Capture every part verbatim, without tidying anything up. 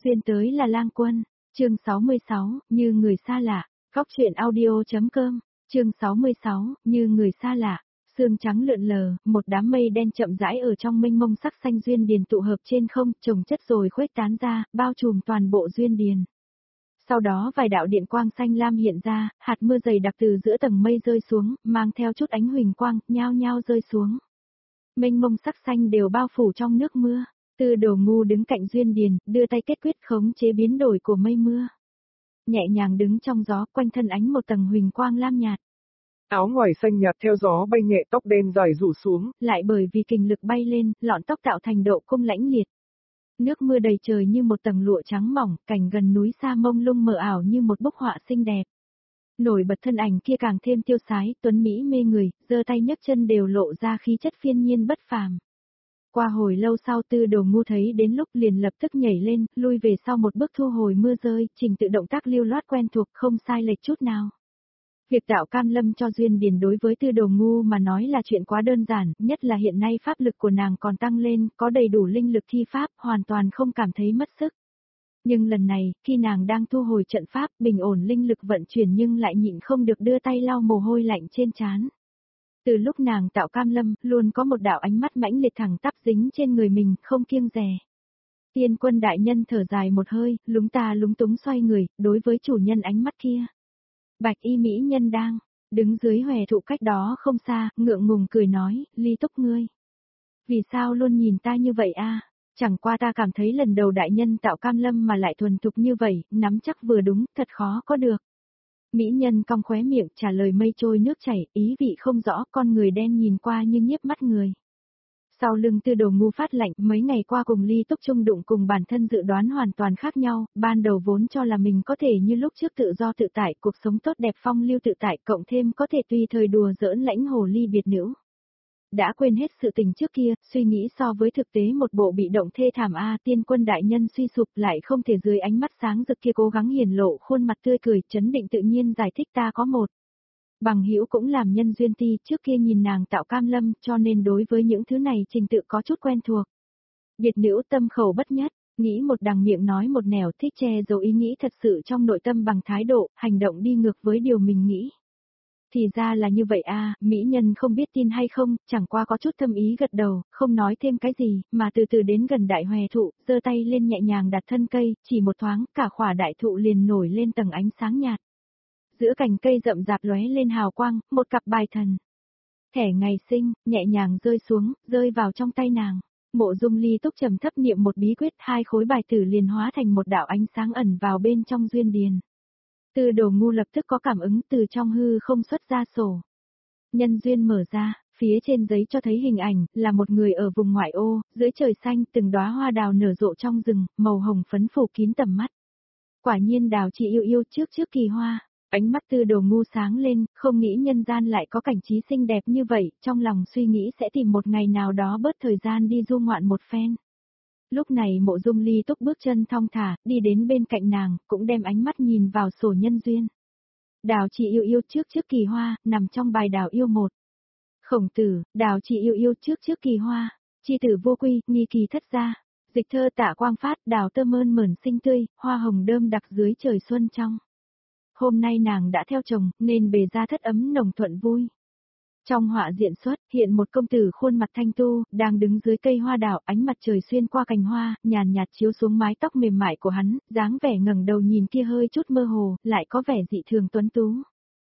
Xuyên tới là lang quân, chương sáu mươi sáu, như người xa lạ, góc truyện audio.com, chương sáu mươi sáu, như người xa lạ, sương trắng lượn lờ, một đám mây đen chậm rãi ở trong mênh mông sắc xanh duyên điền tụ hợp trên không, chồng chất rồi khuếch tán ra, bao trùm toàn bộ duyên điền. Sau đó vài đạo điện quang xanh lam hiện ra, hạt mưa dày đặc từ giữa tầng mây rơi xuống, mang theo chút ánh huỳnh quang, nhao nhao rơi xuống. Mênh mông sắc xanh đều bao phủ trong nước mưa. Tư Đồ Ngu đứng cạnh duyên điền, đưa tay kết quyết khống chế biến đổi của mây mưa. Nhẹ nhàng đứng trong gió, quanh thân ánh một tầng huỳnh quang lam nhạt. Áo ngoài xanh nhạt theo gió bay nhẹ, tóc đen dài rủ xuống. Lại bởi vì kình lực bay lên, lọn tóc tạo thành độ cung lãnh liệt. Nước mưa đầy trời như một tầng lụa trắng mỏng, cảnh gần núi xa mông lung mờ ảo như một bức họa xinh đẹp. Nổi bật thân ảnh kia càng thêm tiêu sái, tuấn mỹ mê người, giơ tay nhấc chân đều lộ ra khí chất phiên nhiên bất phàm. Qua hồi lâu sau Tư Đồ Ngu thấy đến lúc liền lập tức nhảy lên, lui về sau một bước thu hồi mưa rơi, trình tự động tác lưu loát quen thuộc không sai lệch chút nào. Việc tạo cam lâm cho duyên điền đối với Tư Đồ Ngu mà nói là chuyện quá đơn giản, nhất là hiện nay pháp lực của nàng còn tăng lên, có đầy đủ linh lực thi pháp, hoàn toàn không cảm thấy mất sức. Nhưng lần này, khi nàng đang thu hồi trận pháp, bình ổn linh lực vận chuyển nhưng lại nhịn không được đưa tay lau mồ hôi lạnh trên trán. Từ lúc nàng tạo cam lâm, luôn có một đạo ánh mắt mãnh liệt thẳng tắp dính trên người mình, không kiêng dè. Tiên Quân đại nhân thở dài một hơi, lúng ta lúng túng xoay người, đối với chủ nhân ánh mắt kia. Bạch y mỹ nhân đang đứng dưới hòe thụ cách đó không xa, ngượng ngùng cười nói, Ly Túc ngươi. Vì sao luôn nhìn ta như vậy a? Chẳng qua ta cảm thấy lần đầu đại nhân tạo cam lâm mà lại thuần thục như vậy, nắm chắc vừa đúng, thật khó có được. Mỹ nhân cong khóe miệng trả lời mây trôi nước chảy, ý vị không rõ, con người đen nhìn qua như nhiếp mắt người. Sau lưng Tư Đồ Ngu phát lạnh, mấy ngày qua cùng Ly Túc chung đụng cùng bản thân dự đoán hoàn toàn khác nhau, ban đầu vốn cho là mình có thể như lúc trước tự do tự tại, cuộc sống tốt đẹp phong lưu tự tại, cộng thêm có thể tùy thời đùa giỡn lãnh hồ ly biệt nữ. Đã quên hết sự tình trước kia, suy nghĩ so với thực tế một bộ bị động thê thảm a, Tiên Quân đại nhân suy sụp lại không thể dưới ánh mắt sáng rực kia cố gắng hiển lộ khuôn mặt tươi cười, chấn định tự nhiên giải thích ta có một bằng hữu cũng làm nhân duyên ti, trước kia nhìn nàng tạo cam lâm, cho nên đối với những thứ này trình tự có chút quen thuộc. Biệt nữ tâm khẩu bất nhất, nghĩ một đằng miệng nói một nẻo, thích che giấu ý nghĩ thật sự trong nội tâm bằng thái độ, hành động đi ngược với điều mình nghĩ. Thì ra là như vậy a, mỹ nhân không biết tin hay không, chẳng qua có chút thâm ý gật đầu, không nói thêm cái gì, mà từ từ đến gần đại hòe thụ, giơ tay lên nhẹ nhàng đặt thân cây, chỉ một thoáng, cả khỏa đại thụ liền nổi lên tầng ánh sáng nhạt. Giữa cành cây rậm rạp lóe lên hào quang, một cặp bài thần. Thẻ ngày sinh, nhẹ nhàng rơi xuống, rơi vào trong tay nàng. Mộ Dung Ly Túc trầm thấp niệm một bí quyết, hai khối bài tử liền hóa thành một đạo ánh sáng ẩn vào bên trong duyên điền. Tư Đồ Ngu lập tức có cảm ứng, từ trong hư không xuất ra sổ. Nhân duyên mở ra, phía trên giấy cho thấy hình ảnh, là một người ở vùng ngoại ô, dưới trời xanh, từng đóa hoa đào nở rộ trong rừng, màu hồng phấn phủ kín tầm mắt. Quả nhiên đào chị yêu yêu trước trước kỳ hoa. Ánh mắt Tư Đồ Ngu sáng lên, không nghĩ nhân gian lại có cảnh trí xinh đẹp như vậy, trong lòng suy nghĩ sẽ tìm một ngày nào đó bớt thời gian đi du ngoạn một phen. Lúc này Mộ Dung Ly Túc bước chân thong thả, đi đến bên cạnh nàng, cũng đem ánh mắt nhìn vào sổ nhân duyên. Đào chị yêu yêu trước trước kỳ hoa, nằm trong bài đào yêu một. Khổng Tử, đào chị yêu yêu trước trước kỳ hoa, chi tử vô quy, nghi kỳ thất gia. Dịch thơ Tạ Quang Phát, đào tơ mơn mởn xinh tươi, hoa hồng đơm đặc dưới trời xuân trong. Hôm nay nàng đã theo chồng, nên bề ra thất ấm nồng thuận vui. Trong họa diện xuất, hiện một công tử khuôn mặt thanh tu, đang đứng dưới cây hoa đào, ánh mặt trời xuyên qua cành hoa, nhàn nhạt chiếu xuống mái tóc mềm mại của hắn, dáng vẻ ngẩng đầu nhìn kia hơi chút mơ hồ, lại có vẻ dị thường tuấn tú.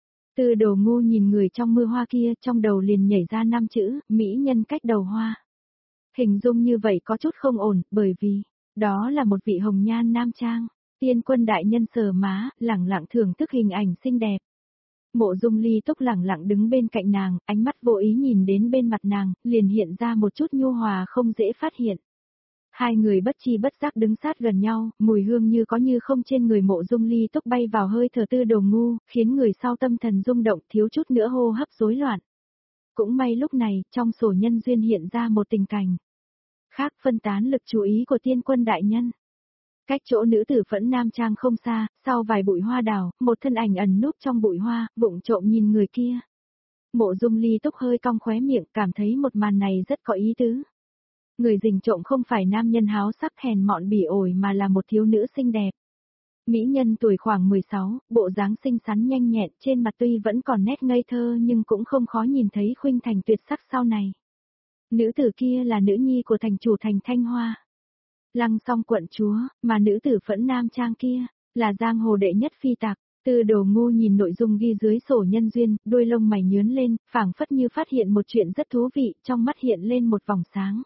Tư Đồ Ngu nhìn người trong mưa hoa kia, trong đầu liền nhảy ra năm chữ, mỹ nhân cách đầu hoa. Hình dung như vậy có chút không ổn, bởi vì, đó là một vị hồng nhan nam trang. Tiên Quân đại nhân sờ má, lẳng lặng thưởng thức hình ảnh xinh đẹp. Mộ Dung Ly Túc lẳng lặng đứng bên cạnh nàng, ánh mắt vô ý nhìn đến bên mặt nàng, liền hiện ra một chút nhu hòa không dễ phát hiện. Hai người bất chi bất giác đứng sát gần nhau, mùi hương như có như không trên người Mộ Dung Ly Túc bay vào hơi thở Tư Đồ Ngu, khiến người sau tâm thần rung động, thiếu chút nữa hô hấp rối loạn. Cũng may lúc này, trong sổ nhân duyên hiện ra một tình cảnh khác, phân tán lực chú ý của Tiên Quân đại nhân. Cách chỗ nữ tử phẫn nam trang không xa, sau vài bụi hoa đào, một thân ảnh ẩn núp trong bụi hoa, vụng trộm nhìn người kia. Mộ Dung Ly Túc hơi cong khóe miệng, cảm thấy một màn này rất có ý tứ. Người rình trộm không phải nam nhân háo sắc hèn mọn bỉ ổi mà là một thiếu nữ xinh đẹp. Mỹ nhân tuổi khoảng mười sáu, bộ dáng xinh xắn nhanh nhẹn, trên mặt tuy vẫn còn nét ngây thơ nhưng cũng không khó nhìn thấy khuynh thành tuyệt sắc sau này. Nữ tử kia là nữ nhi của thành chủ thành Thanh Hoa. Lăng Song quận chúa, mà nữ tử Phẫn Nam Trang kia, là giang hồ đệ nhất phi tặc. Tư Đồ Ngu nhìn nội dung ghi dưới sổ nhân duyên, đuôi lông mày nhướn lên, phảng phất như phát hiện một chuyện rất thú vị, trong mắt hiện lên một vòng sáng.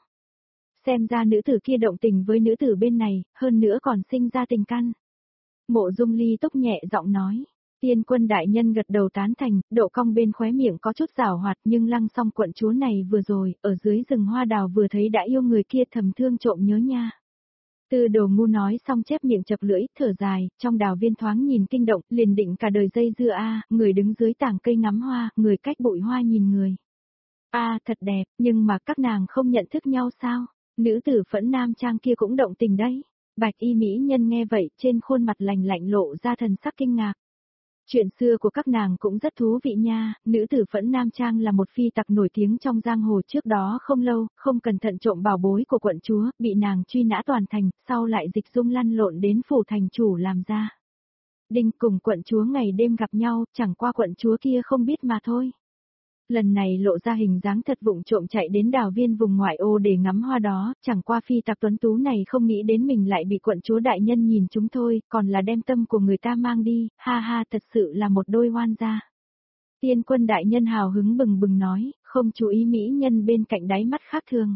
Xem ra nữ tử kia động tình với nữ tử bên này, hơn nữa còn sinh ra tình căn. Mộ Dung Ly Túc nhẹ giọng nói. Tiên quân đại nhân gật đầu tán thành, độ cong bên khóe miệng có chút giảo hoạt, nhưng Lăng Song quận chúa này vừa rồi, ở dưới rừng hoa đào vừa thấy đã yêu người kia thầm thương trộm nhớ nha. Tư Đồ Ngu nói xong chép miệng chập lưỡi, thở dài, trong đào viên thoáng nhìn kinh động, liền định cả đời dây dưa a, người đứng dưới tảng cây ngắm hoa, người cách bụi hoa nhìn người. A thật đẹp, nhưng mà các nàng không nhận thức nhau sao? Nữ tử Phẫn Nam Trang kia cũng động tình đấy. Bạch y mỹ nhân nghe vậy, trên khuôn mặt lạnh lạnh lộ ra thần sắc kinh ngạc. Chuyện xưa của các nàng cũng rất thú vị nha, nữ tử Phẫn Nam Trang là một phi tặc nổi tiếng trong giang hồ trước đó không lâu, không cẩn thận trộm bảo bối của quận chúa, bị nàng truy nã toàn thành, sau lại dịch dung lăn lộn đến phủ thành chủ làm ra. Đinh cùng quận chúa ngày đêm gặp nhau, chẳng qua quận chúa kia không biết mà thôi. Lần này lộ ra hình dáng thật vụng trộm chạy đến đào viên vùng ngoại ô để ngắm hoa đó, chẳng qua phi tặc tuấn tú này không nghĩ đến mình lại bị quận chúa đại nhân nhìn chúng thôi, còn là đem tâm của người ta mang đi, ha ha thật sự là một đôi oan gia. Tiên quân đại nhân hào hứng bừng bừng nói, không chú ý mỹ nhân bên cạnh đáy mắt khác thường.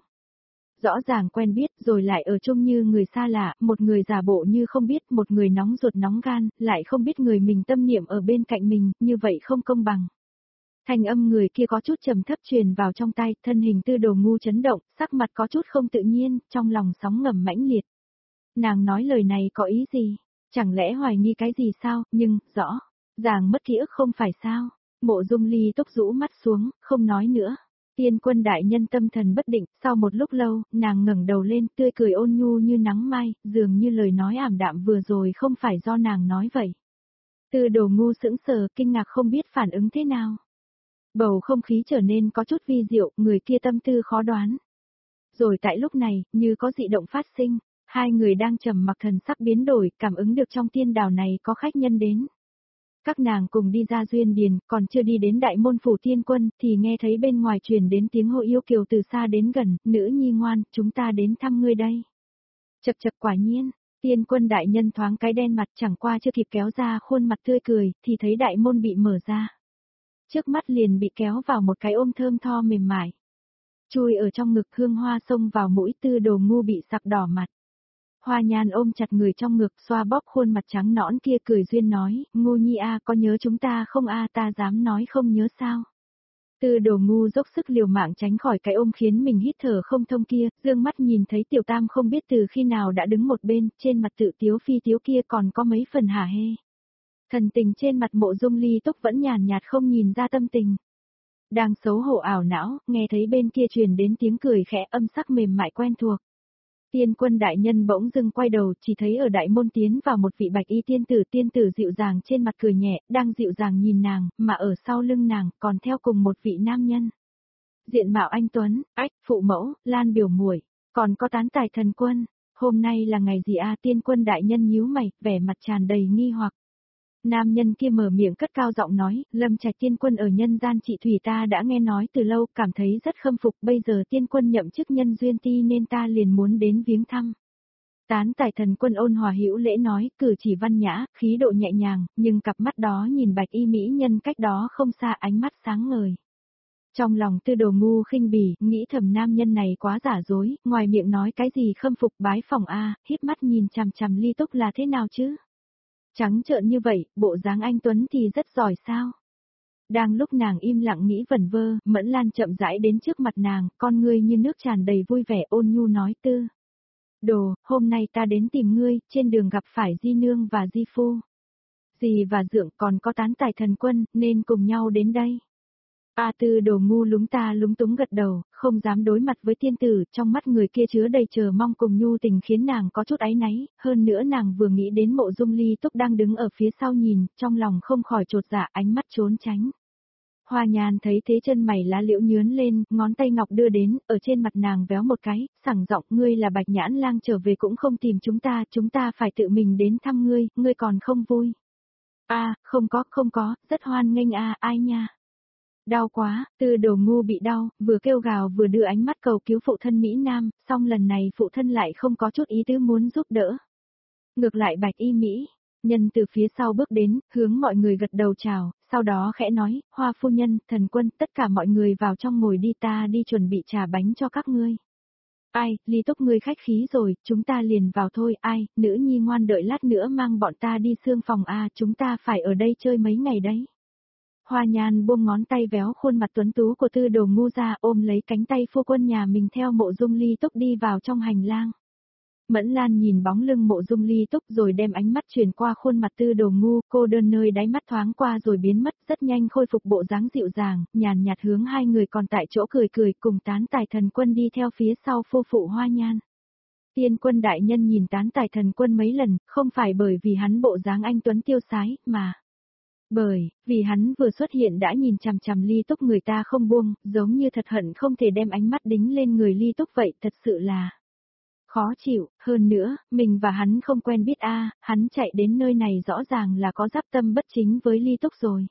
Rõ ràng quen biết rồi lại ở chung như người xa lạ, một người giả bộ như không biết, một người nóng ruột nóng gan, lại không biết người mình tâm niệm ở bên cạnh mình, như vậy không công bằng. Thanh âm người kia có chút trầm thấp truyền vào trong tai, thân hình Tư Đồ Ngu chấn động, sắc mặt có chút không tự nhiên, trong lòng sóng ngầm mãnh liệt. Nàng nói lời này có ý gì? Chẳng lẽ hoài nghi cái gì sao? Nhưng, rõ, ràng mất ký ức không phải sao? Mộ Dung Ly Túc rũ mắt xuống, không nói nữa. Tiên quân đại nhân tâm thần bất định, sau một lúc lâu, nàng ngẩng đầu lên, tươi cười ôn nhu như nắng mai, dường như lời nói ảm đạm vừa rồi không phải do nàng nói vậy. Tư Đồ Ngu sững sờ, kinh ngạc không biết phản ứng thế nào. Bầu không khí trở nên có chút vi diệu, người kia tâm tư khó đoán. Rồi tại lúc này, như có dị động phát sinh, hai người đang trầm mặc thần sắc biến đổi, cảm ứng được trong tiên đào này có khách nhân đến. Các nàng cùng đi ra duyên điền, còn chưa đi đến đại môn phủ tiên quân, thì nghe thấy bên ngoài truyền đến tiếng hô yêu kiều từ xa đến gần, nữ nhi ngoan, chúng ta đến thăm ngươi đây. Chật chật quả nhiên, tiên quân đại nhân thoáng cái đen mặt chẳng qua chưa kịp kéo ra khuôn mặt tươi cười, thì thấy đại môn bị mở ra. Trước mắt liền bị kéo vào một cái ôm thơm tho mềm mại. Chui ở trong ngực hương hoa xông vào mũi Tư Đồ Ngu bị sặc đỏ mặt. Hoa Nhan ôm chặt người trong ngực xoa bóp khuôn mặt trắng nõn kia cười duyên nói, Ngu nhi a có nhớ chúng ta không a ta dám nói không nhớ sao. Tư Đồ Ngu dốc sức liều mạng tránh khỏi cái ôm khiến mình hít thở không thông kia, dương mắt nhìn thấy Tiểu Tam không biết từ khi nào đã đứng một bên, trên mặt tự tiếu phi tiếu kia còn có mấy phần hả hê. Thần tình trên mặt Mộ Dung Ly Túc vẫn nhàn nhạt không nhìn ra tâm tình. Đang xấu hổ ảo não, nghe thấy bên kia truyền đến tiếng cười khẽ âm sắc mềm mại quen thuộc. Tiên quân đại nhân bỗng dưng quay đầu, chỉ thấy ở đại môn tiến vào một vị bạch y tiên tử, tiên tử dịu dàng trên mặt cười nhẹ, đang dịu dàng nhìn nàng, mà ở sau lưng nàng còn theo cùng một vị nam nhân. Diện mạo anh tuấn, ách, phụ mẫu, Lan biểu muội, còn có Tán Tài thần quân. Hôm nay là ngày gì a? Tiên quân đại nhân nhíu mày, vẻ mặt tràn đầy nghi hoặc. Nam nhân kia mở miệng cất cao giọng nói, Lâm Trạch tiên quân ở nhân gian trị thủy ta đã nghe nói từ lâu, cảm thấy rất khâm phục, bây giờ tiên quân nhậm chức nhân duyên ti nên ta liền muốn đến viếng thăm. Tán Tài thần quân ôn hòa hữu lễ nói, cử chỉ văn nhã, khí độ nhẹ nhàng, nhưng cặp mắt đó nhìn bạch y mỹ nhân cách đó không xa, ánh mắt sáng ngời. Trong lòng Tư Đồ Ngu khinh bỉ, nghĩ thầm nam nhân này quá giả dối, ngoài miệng nói cái gì khâm phục bái phỏng a, híp mắt nhìn chằm chằm Ly Túc là thế nào chứ? Trắng trợn như vậy, bộ dáng anh tuấn thì rất giỏi sao? Đang lúc nàng im lặng nghĩ vẩn vơ, Mẫn Lan chậm rãi đến trước mặt nàng, con ngươi như nước tràn đầy vui vẻ ôn nhu nói, Tư Đồ, hôm nay ta đến tìm ngươi, trên đường gặp phải Di Nương và Di Phu. Dì và Dượng còn có Tán Tài thần quân, nên cùng nhau đến đây. A Tư Đồ ngu lúng ta lúng túng gật đầu, không dám đối mặt với tiên tử, trong mắt người kia chứa đầy chờ mong cùng nhu tình khiến nàng có chút áy náy, hơn nữa nàng vừa nghĩ đến Mộ Dung Ly Túc đang đứng ở phía sau nhìn, trong lòng không khỏi chột dạ, ánh mắt trốn tránh. Hoa Nhan thấy thế chân mày lá liễu nhướn lên, ngón tay ngọc đưa đến, ở trên mặt nàng véo một cái, sảng giọng ngươi là Bạch Nhãn Lang trở về cũng không tìm chúng ta, chúng ta phải tự mình đến thăm ngươi, ngươi còn không vui. A, à, không có, không có, rất hoan nghênh a, à, ai nha. Đau quá, Tư Đồ Ngu bị đau, vừa kêu gào vừa đưa ánh mắt cầu cứu phụ thân Mỹ Nam, song lần này phụ thân lại không có chút ý tứ muốn giúp đỡ. Ngược lại Bạch Y Mỹ, nhân từ phía sau bước đến, hướng mọi người gật đầu chào, sau đó khẽ nói, Hoa phu nhân, Thần Quân, tất cả mọi người vào trong ngồi đi, ta đi chuẩn bị trà bánh cho các ngươi. Ai, Ly Túc ngươi khách khí rồi, chúng ta liền vào thôi, ai, nữ nhi ngoan đợi lát nữa mang bọn ta đi xương phòng a, chúng ta phải ở đây chơi mấy ngày đấy. Hoa Nhan buông ngón tay véo khuôn mặt tuấn tú của Tư Đồ Ngu ra, ôm lấy cánh tay phu quân nhà mình theo Mộ Dung Ly Túc đi vào trong hành lang. Mẫn Lan nhìn bóng lưng Mộ Dung Ly Túc rồi đem ánh mắt truyền qua khuôn mặt Tư Đồ Ngu, cô đơn nơi đáy mắt thoáng qua rồi biến mất, rất nhanh khôi phục bộ dáng dịu dàng, nhàn nhạt hướng hai người còn tại chỗ cười cười, cùng Tán Tài Thần Quân đi theo phía sau phu phụ Hoa Nhan. Tiên Quân đại nhân nhìn Tán Tài Thần Quân mấy lần, không phải bởi vì hắn bộ dáng anh tuấn tiêu sái, mà bởi vì hắn vừa xuất hiện đã nhìn chằm chằm Ly Túc người ta không buông, giống như thật hận không thể đem ánh mắt đính lên người Ly Túc vậy, thật sự là khó chịu. Hơn nữa, mình và hắn không quen biết a, hắn chạy đến nơi này rõ ràng là có giáp tâm bất chính với Ly Túc rồi.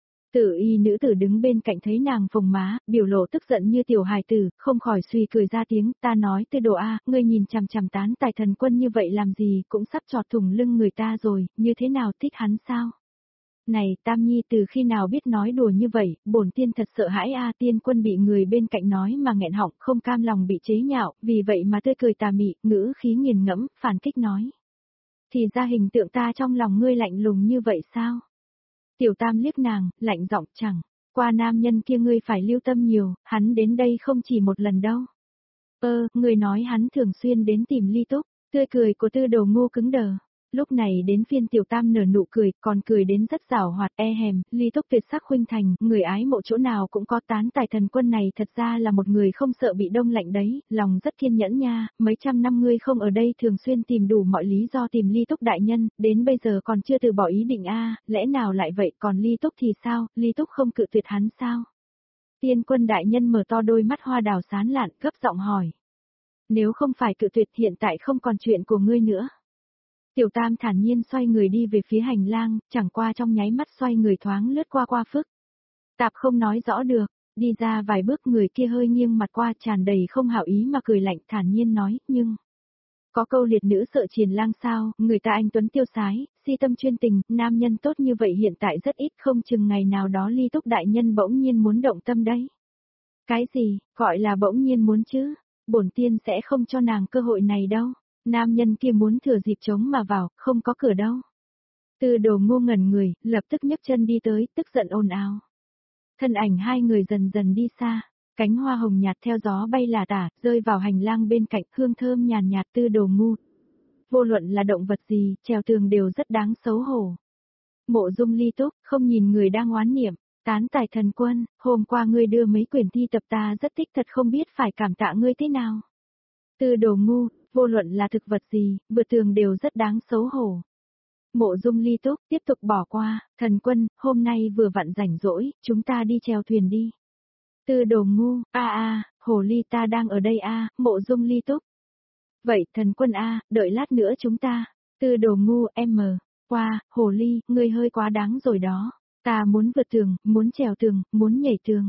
Tử y nữ tử đứng bên cạnh thấy nàng phồng má, biểu lộ tức giận như tiểu hài tử, không khỏi suy cười ra tiếng, ta nói Tư Đồ a, ngươi nhìn chằm chằm Tán Tài Thần Quân như vậy làm gì, cũng sắp chọt thủng lưng người ta rồi, như thế nào thích hắn sao? Này, Tam Nhi từ khi nào biết nói đùa như vậy, bổn tiên thật sợ hãi a. Tiên Quân bị người bên cạnh nói mà nghẹn họng, không cam lòng bị chế nhạo, vì vậy mà tươi cười tà mị, ngữ khí nghiền ngẫm, phản kích nói. Thì ra hình tượng ta trong lòng ngươi lạnh lùng như vậy sao? Tiểu Tam liếc nàng, lạnh giọng chẳng, qua nam nhân kia ngươi phải lưu tâm nhiều, hắn đến đây không chỉ một lần đâu. Ơ, ngươi nói hắn thường xuyên đến tìm Ly Túc, tươi cười của Tư Đồ Ngu cứng đờ. Lúc này đến phiên Tiểu Tam nở nụ cười, còn cười đến rất giảo hoạt e hèm, Ly Túc tuyệt sắc khuynh thành, người ái mộ chỗ nào cũng có. Tán Tài Thần Quân này thật ra là một người không sợ bị đông lạnh đấy, lòng rất kiên nhẫn nha, mấy trăm năm ngươi không ở đây thường xuyên tìm đủ mọi lý do tìm Ly Túc đại nhân, đến bây giờ còn chưa từ bỏ ý định a, lẽ nào lại vậy, còn Ly Túc thì sao, Ly Túc không cự tuyệt hắn sao? Tiên Quân đại nhân mở to đôi mắt hoa đào sán lạn, gấp giọng hỏi. Nếu không phải cự tuyệt hiện tại không còn chuyện của ngươi nữa. Tiểu Tam thản nhiên xoay người đi về phía hành lang, chẳng qua trong nháy mắt xoay người thoáng lướt qua qua phức. Tạp không nói rõ được, đi ra vài bước người kia hơi nghiêng mặt qua tràn đầy không hảo ý mà cười lạnh thản nhiên nói, nhưng có câu liệt nữ sợ triền lang sao, người ta anh tuấn tiêu sái, si tâm chuyên tình, nam nhân tốt như vậy hiện tại rất ít, không chừng ngày nào đó Ly Túc đại nhân bỗng nhiên muốn động tâm đấy. Cái gì, gọi là bỗng nhiên muốn chứ, bổn tiên sẽ không cho nàng cơ hội này đâu. Nam nhân kia muốn thừa dịp trống mà vào, không có cửa đâu. Tư Đồ Ngu ngẩn người, lập tức nhấc chân đi tới, tức giận ồn ào. Thân ảnh hai người dần dần đi xa, cánh hoa hồng nhạt theo gió bay là tả, rơi vào hành lang bên cạnh, hương thơm nhàn nhạt. Tư Đồ Ngu. Vô luận là động vật gì, trèo tường đều rất đáng xấu hổ. Mộ Dung Ly Túc, không nhìn người đang oán niệm, Tán Tài Thần Quân, hôm qua ngươi đưa mấy quyển thi tập ta rất thích, thật không biết phải cảm tạ ngươi thế nào. Tư Đồ Ngu. Vô luận là thực vật gì, vượt tường đều rất đáng xấu hổ. Mộ Dung Ly Túc tiếp tục bỏ qua, Thần Quân, hôm nay vừa vặn rảnh rỗi, chúng ta đi chèo thuyền đi. Tư Đồ Ngu, a a, hồ ly ta đang ở đây a, Mộ Dung Ly Túc. Vậy Thần Quân a, đợi lát nữa chúng ta. Tư Đồ Ngu, em mờ, qua, hồ ly, ngươi hơi quá đáng rồi đó. Ta muốn vượt tường, muốn chèo tường, muốn nhảy tường.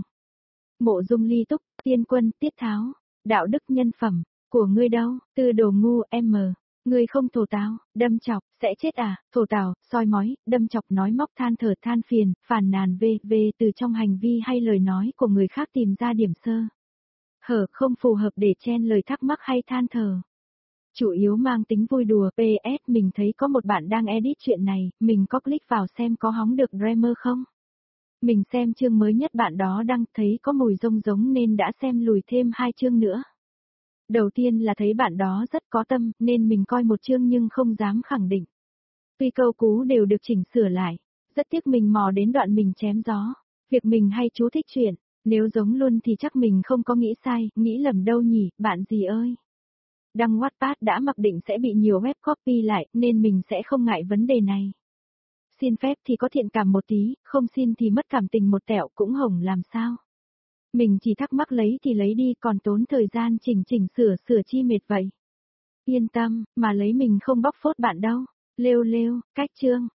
Mộ Dung Ly Túc, Tiên Quân, Tiết Tháo, đạo đức nhân phẩm. Của ngươi đâu, Tư Đồ Ngu, em mờ, ngươi không thổ táo, đâm chọc, sẽ chết à, thổ tào, soi mói, đâm chọc nói móc than thở than phiền, phàn nàn về, về từ trong hành vi hay lời nói của người khác tìm ra điểm sơ. Hở không phù hợp để chen lời thắc mắc hay than thở. Chủ yếu mang tính vui đùa, pê ét mình thấy có một bạn đang edit chuyện này, mình có click vào xem có hóng được Dreamer không? Mình xem chương mới nhất bạn đó đăng thấy có mùi rông giống nên đã xem lùi thêm hai chương nữa. Đầu tiên là thấy bạn đó rất có tâm, nên mình coi một chương nhưng không dám khẳng định. Tuy câu cú đều được chỉnh sửa lại, rất tiếc mình mò đến đoạn mình chém gió. Việc mình hay chú thích chuyện, nếu giống luôn thì chắc mình không có nghĩ sai, nghĩ lầm đâu nhỉ, bạn gì ơi. Đăng Wattpad đã mặc định sẽ bị nhiều web copy lại, nên mình sẽ không ngại vấn đề này. xin phép thì có thiện cảm một tí, không xin thì mất cảm tình một tẹo cũng hổng làm sao. Mình chỉ thắc mắc lấy thì lấy đi còn tốn thời gian chỉnh chỉnh sửa sửa chi mệt vậy. Yên tâm, mà lấy mình không bóc phốt bạn đâu. Lêu lêu, cách chương.